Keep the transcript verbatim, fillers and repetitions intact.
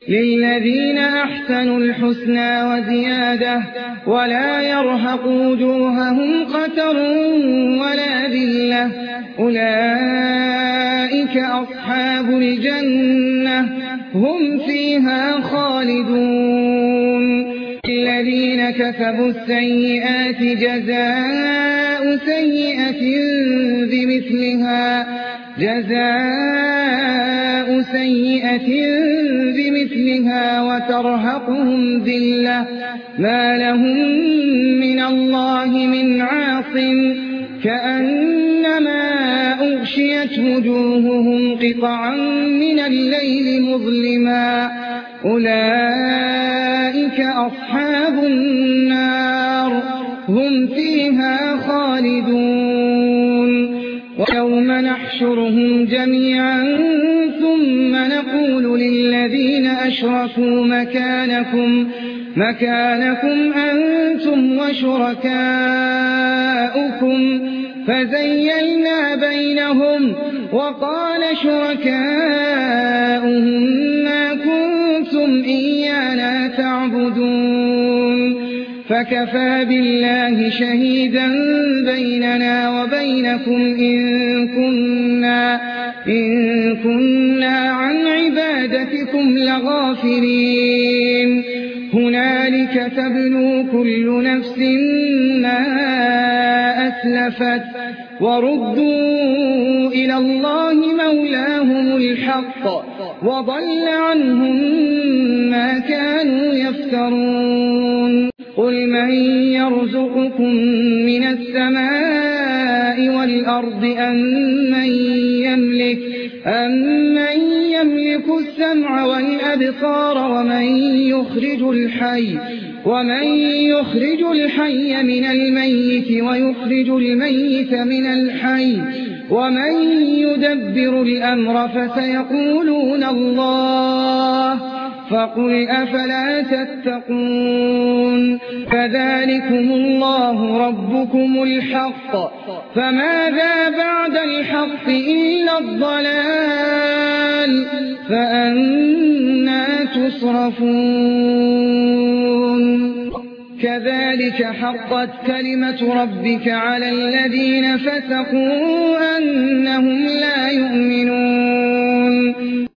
للذين أحسنوا الحسنى وزيادة ولا يرهق وجوههم قتر ولا ذلة أولئك أصحاب الجنة هم فيها خالدون الذين كسبوا السيئات جزاء سيئة بمثلها جزاء سيئة بمثلها وترهقهم ذلة ما لهم من الله من عاصم كأنما أغشيت وجوههم قطعا من الليل مظلما أولئك أصحاب النار هم فيها خالدون ويوم نحشرهم جميعا ثم نقول للذين أشركوا مكانكم مكانكم أنتم وشركاؤكم فزيلنا بينهم وقال شركاؤهم ما كنتم إيانا تعبدون فكفى بالله شهيدا بيننا وبينكم إن كنا, إن كنا عن عبادتكم لغافلين هنالك تبلو كل نفس ما أسلفت وردوا إلى الله مولاهم الحق وضل عنهم ما كانوا يفترون قل من يرزقكم من السماء والأرض أم من يملك, أم من يملك السمع والأبصار ومن يخرج الحي ومن يخرج الحي من الميت ويخرج الميت من الحي ومن يدبر الأمر فسيقولون الله فقل أفلا تتقون فذلكم الله ربكم الحق فماذا بعد الحق إلا الضلال فأنى تصرفون كذلك حقت كلمة ربك على الذين فسقوا أنهم لا يؤمنون